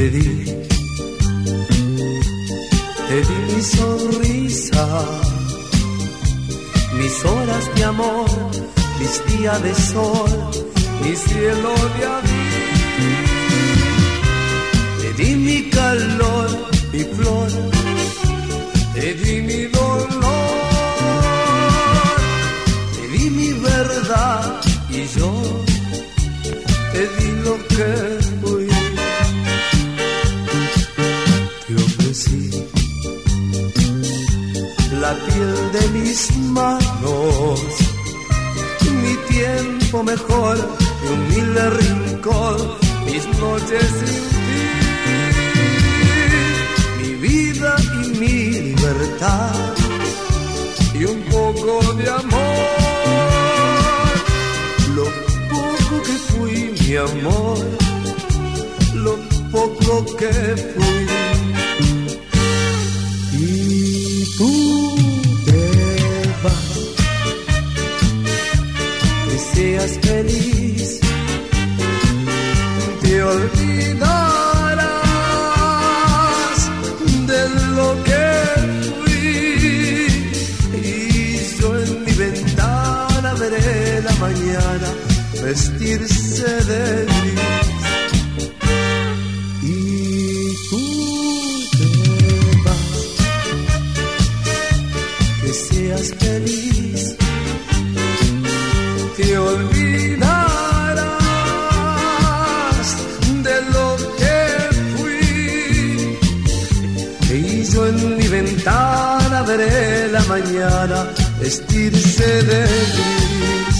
Te di mi sonrisa, mis horas de amor, mis días de sol, mi cielo de abril. Te di mi calor, mi flor, te di mi dolor, te di mi verdad y yo te di lo que fui. Te ofrecí la piel de mis manos, mi tiempo mejor, mi humilde rincón, mis noches sin ti, mi vida y mi libertad, y un poco de amor, lo poco que fui, mi amor, lo poco que fui. Y tú te vas, que seas feliz, te olvidarás de lo que fui, y yo en mi ventana veré la mañana vestirse de gris. Y tú te vas, que seas feliz, te olvidarás de lo que fui, y yo en mi ventana veré la mañana vestirse de gris.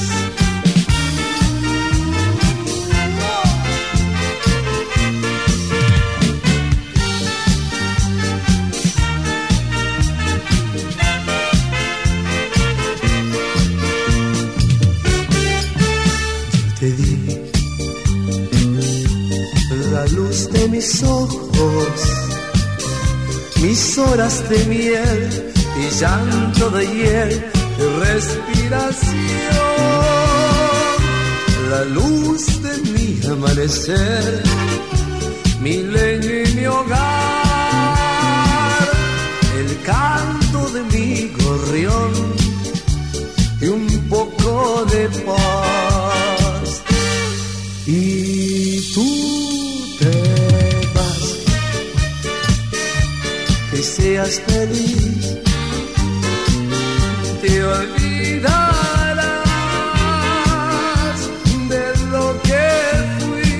Te di la luz de mis ojos, mis horas de miel y llanto de hiel y respiración, la luz de mi amanecer, mi leño y mi hogar, el canto de mi gorrión y un poco de paz. Y tú te vas, que seas feliz, te olvidarás de lo que fui,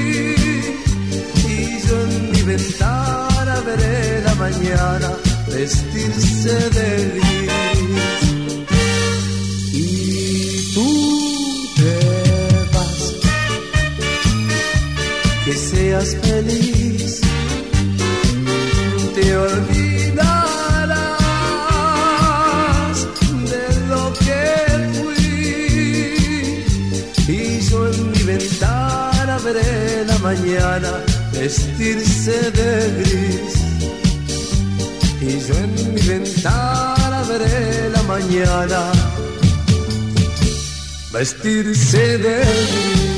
y yo en mi ventana veré la mañana vestirse de gris. Y tú te vas, que seas feliz, te olvidarás de lo que fui, y yo en mi ventana veré la mañana vestirse de gris, y yo en mi ventana veré la mañana vestirse de gris.